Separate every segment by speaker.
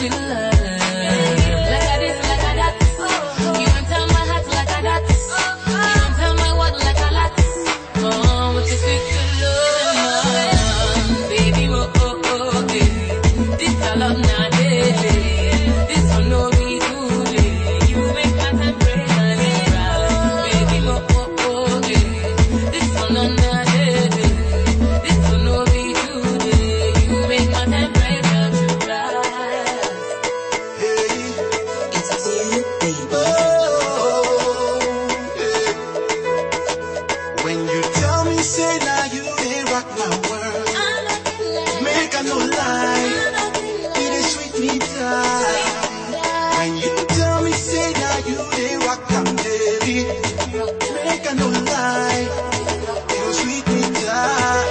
Speaker 1: with love. Like a this, like a that. You enter my heart like a that. You enter my world like a lot. Oh, what you sweet to love. Baby, oh, oh, oh, baby. This a love now, baby. This one no be today. You make my temperature rise. Baby, oh, oh, oh, baby. This one no now, baby. This one no be today. You make my temperature rise.
Speaker 2: Hey,
Speaker 3: It's you, baby.
Speaker 2: oh, hey. When you tell me, say now you they rock my world. Make a no lie, it is sweet me time. When you tell me, say now you they rock I'm baby. Make a no lie, it is sweet me time.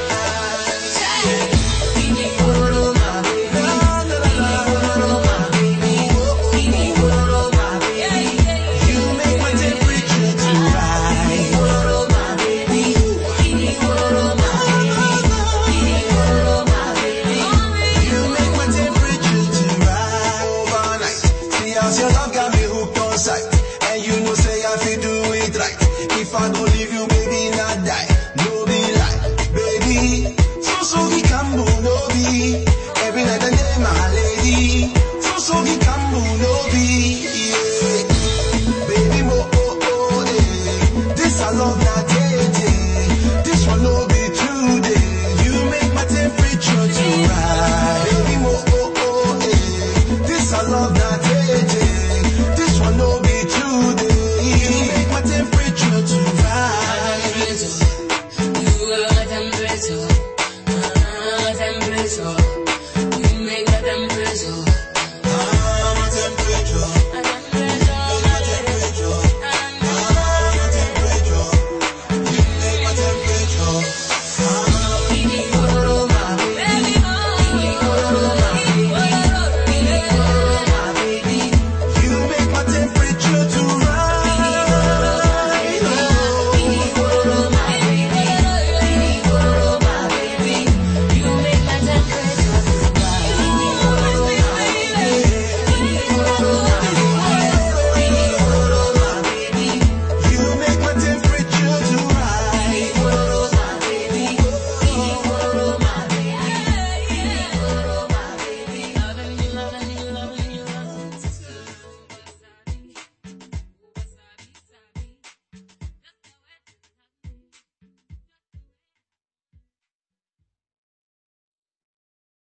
Speaker 2: You make my temperature to rise. You make my temperature to rise overnight. See how your love got me hooked on sight, and you know say I feel do it right. If I don't